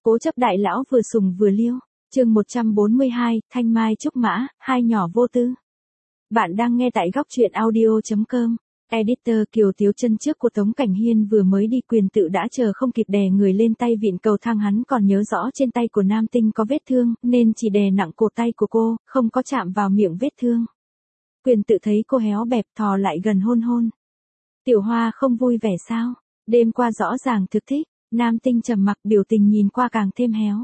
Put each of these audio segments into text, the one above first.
Cố chấp đại lão vừa sùng vừa liêu. Chương 142, Thanh Mai trúc mã, hai nhỏ vô tư. Bạn đang nghe tại góc truyện audio.com. Editor Kiều Tiếu Chân trước của Tống Cảnh Hiên vừa mới đi quyền tự đã chờ không kịp đè người lên tay vịn cầu thang, hắn còn nhớ rõ trên tay của nam tinh có vết thương, nên chỉ đè nặng cổ tay của cô, không có chạm vào miệng vết thương. Quyền tự thấy cô héo bẹp thò lại gần hôn hôn. Tiểu Hoa không vui vẻ sao? Đêm qua rõ ràng thực thích. Nam tinh trầm mặc, biểu tình nhìn qua càng thêm héo.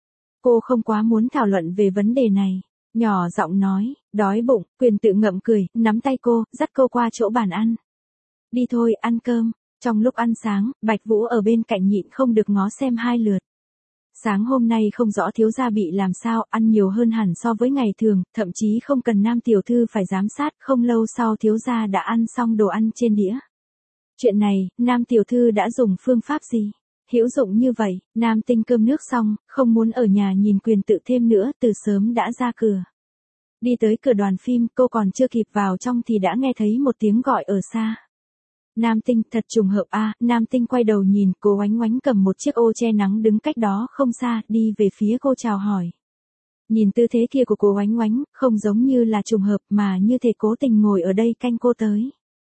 Cô không quá muốn thảo luận về vấn đề này. Nhỏ giọng nói, đói bụng. Quyền tự ngậm cười, nắm tay cô, dắt cô qua chỗ bàn ăn. Đi thôi, ăn cơm. Trong lúc ăn sáng, Bạch Vũ ở bên cạnh nhịn không được ngó xem hai lượt. Sáng hôm nay không rõ thiếu gia bị làm sao, ăn nhiều hơn hẳn so với ngày thường, thậm chí không cần nam tiểu thư phải giám sát, không lâu sau thiếu gia đã ăn xong đồ ăn trên đĩa. Chuyện này, nam tiểu thư đã dùng phương pháp gì? Hữu dụng như vậy, nam tinh cơm nước xong, không muốn ở nhà nhìn quyền tự thêm nữa, từ sớm đã ra cửa. Đi tới cửa đoàn phim, cô còn chưa kịp vào trong thì đã nghe thấy một tiếng gọi ở xa. Nam tinh, thật trùng hợp a. Nam tinh quay đầu nhìn, cô Oánh Oánh cầm một chiếc ô che nắng đứng cách đó không xa, đi về phía cô chào hỏi. Nhìn tư thế kia của cô Oánh Oánh, không giống như là trùng hợp mà như thể cố tình ngồi ở đây canh cô tới.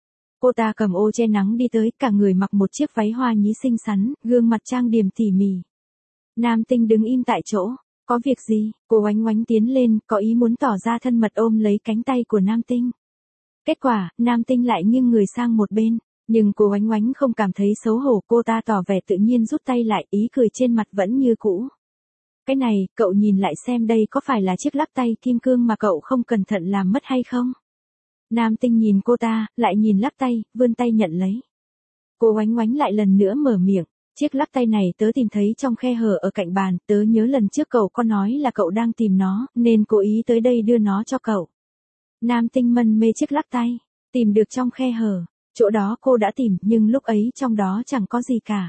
Cô ta cầm ô che nắng đi tới, cả người mặc một chiếc váy hoa nhí xinh xắn, gương mặt trang điểm tỉ mỉ. Nam tinh đứng im tại chỗ, có việc gì? Cô Oánh Oánh tiến lên, có ý muốn tỏ ra thân mật ôm lấy cánh tay của nam tinh. Kết quả, nam tinh lại nghiêng người sang một bên, nhưng cô Oánh Oánh không cảm thấy xấu hổ, cô ta tỏ vẻ tự nhiên rút tay lại, ý cười trên mặt vẫn như cũ. Cái này, cậu nhìn lại xem đây có phải là chiếc lắc tay kim cương mà cậu không cẩn thận làm mất hay không? Nam tinh nhìn cô ta, lại nhìn lắc tay, vươn tay nhận lấy. Cô Oánh Oánh lại lần nữa mở miệng, chiếc lắc tay này tớ tìm thấy trong khe hở ở cạnh bàn, tớ nhớ lần trước cậu có nói là cậu đang tìm nó, nên cố ý tới đây đưa nó cho cậu. Nam tinh mân mê chiếc lắc tay, tìm được trong khe hở, chỗ đó cô đã tìm, nhưng lúc ấy trong đó chẳng có gì cả.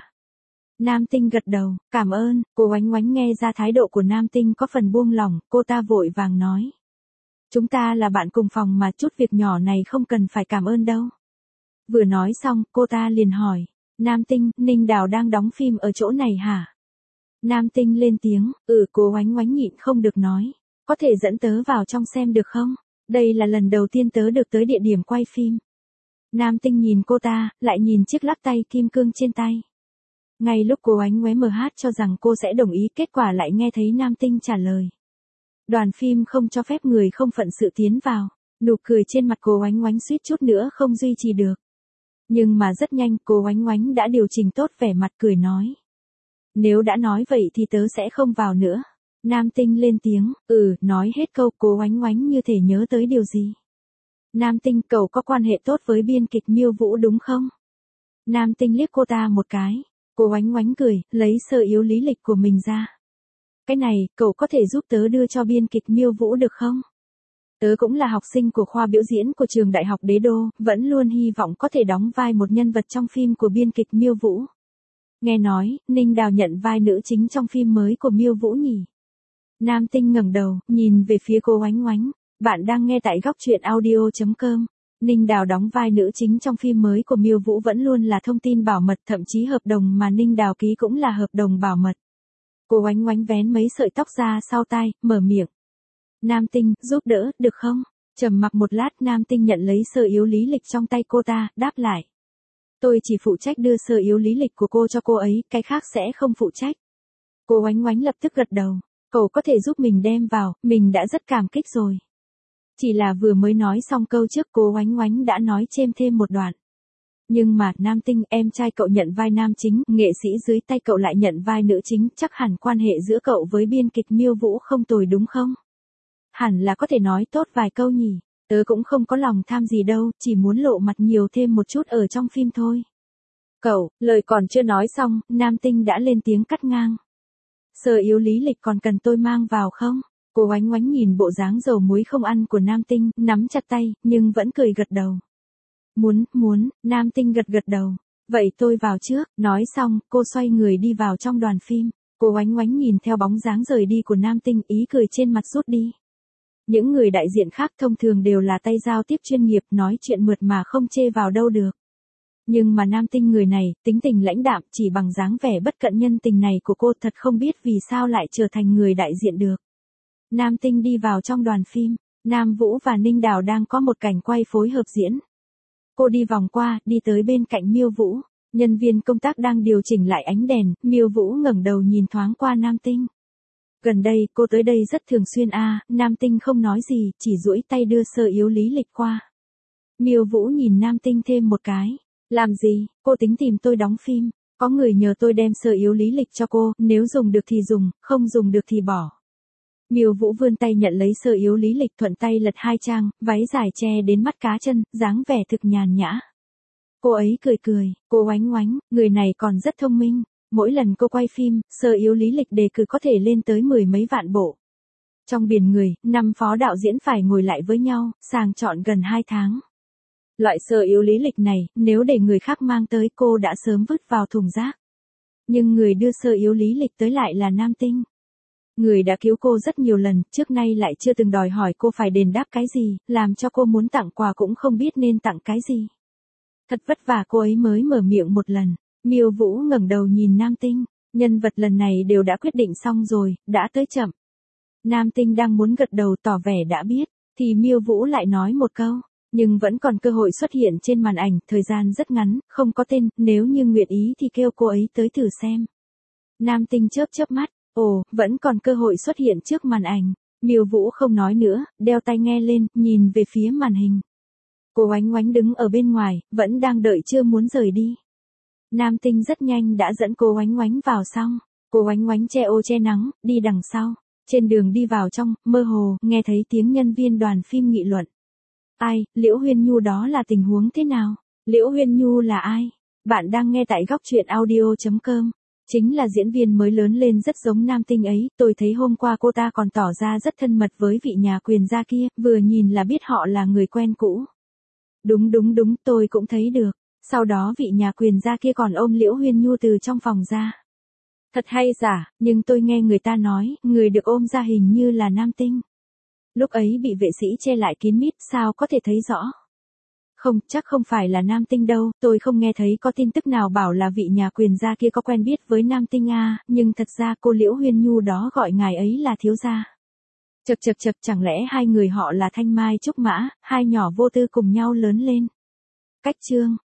Nam tinh gật đầu, cảm ơn. Cô Oánh Oánh nghe ra thái độ của nam tinh có phần buông lỏng, cô ta vội vàng nói. Chúng ta là bạn cùng phòng mà, chút việc nhỏ này không cần phải cảm ơn đâu. Vừa nói xong, cô ta liền hỏi. Nam tinh, Ninh Đào đang đóng phim ở chỗ này hả? Nam tinh lên tiếng, cô Oánh Oánh nhịn không được nói. Có thể dẫn tớ vào trong xem được không? Đây là lần đầu tiên tớ được tới địa điểm quay phim. Nam tinh nhìn cô ta, lại nhìn chiếc lắc tay kim cương trên tay. Ngay lúc cô Oánh Oánh cho rằng cô sẽ đồng ý, kết quả lại nghe thấy nam tinh trả lời. Đoàn phim không cho phép người không phận sự tiến vào. Nụ cười trên mặt cô Oánh Oánh suýt chút nữa không duy trì được. Nhưng mà rất nhanh cô Oánh Oánh đã điều chỉnh tốt vẻ mặt cười nói. Nếu đã nói vậy thì tớ sẽ không vào nữa. Nam tinh lên tiếng, nói hết câu cô Oánh Oánh như thể nhớ tới điều gì. Nam tinh, cậu có quan hệ tốt với biên kịch Miêu Vũ đúng không? Nam tinh liếc cô ta một cái. Cô Oánh Oánh cười, lấy sơ yếu lý lịch của mình ra. Cái này, cậu có thể giúp tớ đưa cho biên kịch Miêu Vũ được không? Tớ cũng là học sinh của khoa biểu diễn của trường Đại học Đế Đô, vẫn luôn hy vọng có thể đóng vai một nhân vật trong phim của biên kịch Miêu Vũ. Nghe nói, Ninh Đào nhận vai nữ chính trong phim mới của Miêu Vũ nhỉ? Nam tinh ngẩng đầu, nhìn về phía cô Oánh Oánh. Bạn đang nghe tại góc truyện audio.com. Ninh Đào đóng vai nữ chính trong phim mới của Miêu Vũ vẫn luôn là thông tin bảo mật, thậm chí hợp đồng mà Ninh Đào ký cũng là hợp đồng bảo mật. Cô Oánh Oánh vén mấy sợi tóc ra sau tai, mở miệng. Nam tinh, giúp đỡ, được không? Trầm mặc một lát, nam tinh nhận lấy sơ yếu lý lịch trong tay cô ta, đáp lại. Tôi chỉ phụ trách đưa sơ yếu lý lịch của cô cho cô ấy, cái khác sẽ không phụ trách. Cô Oánh Oánh lập tức gật đầu. Cậu có thể giúp mình đem vào, mình đã rất cảm kích rồi. Chỉ là vừa mới nói xong câu trước, cô Oánh Oánh đã nói chêm thêm một đoạn. Nhưng mà, nam tinh, em trai cậu nhận vai nam chính, nghệ sĩ dưới tay cậu lại nhận vai nữ chính, chắc hẳn quan hệ giữa cậu với biên kịch Miêu Vũ không tồi đúng không? Hẳn là có thể nói tốt vài câu nhỉ, tớ cũng không có lòng tham gì đâu, chỉ muốn lộ mặt nhiều thêm một chút ở trong phim thôi. Cậu, lời còn chưa nói xong, nam tinh đã lên tiếng cắt ngang. Sơ yếu lý lịch còn cần tôi mang vào không? Cô Oánh Oánh nhìn bộ dáng dầu muối không ăn của nam tinh, nắm chặt tay, nhưng vẫn cười gật đầu. Muốn, nam tinh gật đầu. Vậy tôi vào trước, nói xong, cô xoay người đi vào trong đoàn phim. Cô Oánh Oánh nhìn theo bóng dáng rời đi của nam tinh, ý cười trên mặt rút đi. Những người đại diện khác thông thường đều là tay giao tiếp chuyên nghiệp, nói chuyện mượt mà không chê vào đâu được. Nhưng mà Nam Tinh người này, tính tình lãnh đạm chỉ bằng dáng vẻ bất cận nhân tình này của cô thật không biết vì sao lại trở thành người đại diện được. Nam Tinh đi vào trong đoàn phim, Nam Vũ và Ninh Đào đang có một cảnh quay phối hợp diễn. Cô đi vòng qua, đi tới bên cạnh Miêu Vũ. Nhân viên công tác đang điều chỉnh lại ánh đèn, Miêu Vũ ngẩng đầu nhìn thoáng qua Nam Tinh. Gần đây, cô tới đây rất thường xuyên Nam Tinh không nói gì, chỉ duỗi tay đưa sơ yếu lý lịch qua. Miêu Vũ nhìn Nam Tinh thêm một cái. Làm gì, cô tính tìm tôi đóng phim, có người nhờ tôi đem sơ yếu lý lịch cho cô, nếu dùng được thì dùng, không dùng được thì bỏ. Miêu Vũ vươn tay nhận lấy sơ yếu lý lịch, thuận tay lật 2 trang, váy dài che đến mắt cá chân, dáng vẻ thực nhàn nhã. Cô ấy cười cười, cô oánh oánh, người này còn rất thông minh. Mỗi lần cô quay phim, sơ yếu lý lịch đề cử có thể lên tới 10 mấy vạn bộ. Trong biển người, 5 phó đạo diễn phải ngồi lại với nhau, sàng chọn gần 2 tháng. Loại sơ yếu lý lịch này, nếu để người khác mang tới cô đã sớm vứt vào thùng rác. Nhưng người đưa sơ yếu lý lịch tới lại là Nam Tinh. Người đã cứu cô rất nhiều lần, trước nay lại chưa từng đòi hỏi cô phải đền đáp cái gì, làm cho cô muốn tặng quà cũng không biết nên tặng cái gì. Thật vất vả cô ấy mới mở miệng một lần. Miêu Vũ ngẩng đầu nhìn Nam Tinh, nhân vật lần này đều đã quyết định xong rồi, đã tới chậm. Nam Tinh đang muốn gật đầu tỏ vẻ đã biết, thì Miêu Vũ lại nói một câu, nhưng vẫn còn cơ hội xuất hiện trên màn ảnh, thời gian rất ngắn, không có tên, nếu như nguyện ý thì kêu cô ấy tới thử xem. Nam Tinh chớp chớp mắt, ồ, vẫn còn cơ hội xuất hiện trước màn ảnh. Miêu Vũ không nói nữa, đeo tai nghe lên, nhìn về phía màn hình. Cô oánh oánh đứng ở bên ngoài, vẫn đang đợi chưa muốn rời đi. Nam Tinh rất nhanh đã dẫn cô oánh oánh vào xong. Cô oánh oánh che ô che nắng, đi đằng sau. Trên đường đi vào trong, mơ hồ, nghe thấy tiếng nhân viên đoàn phim nghị luận. Ai, Liễu Huyên Nhu đó là tình huống thế nào? Liễu Huyên Nhu là ai? Bạn đang nghe tại góc truyện audio.com. Chính là diễn viên mới lớn lên rất giống Nam Tinh ấy, tôi thấy hôm qua cô ta còn tỏ ra rất thân mật với vị nhà quyền gia kia, vừa nhìn là biết họ là người quen cũ. Đúng, tôi cũng thấy được. Sau đó vị nhà quyền gia kia còn ôm Liễu Huyên Nhu từ trong phòng ra. Thật hay giả, nhưng tôi nghe người ta nói, người được ôm ra hình như là Nam Tinh. Lúc ấy bị vệ sĩ che lại kín mít, sao có thể thấy rõ? Không, chắc không phải là Nam Tinh đâu, tôi không nghe thấy có tin tức nào bảo là vị nhà quyền gia kia có quen biết với Nam Tinh nhưng thật ra cô Liễu Huyên Nhu đó gọi ngài ấy là thiếu gia. Chậc, chẳng lẽ hai người họ là Thanh Mai Trúc Mã, hai nhỏ vô tư cùng nhau lớn lên? Cách chương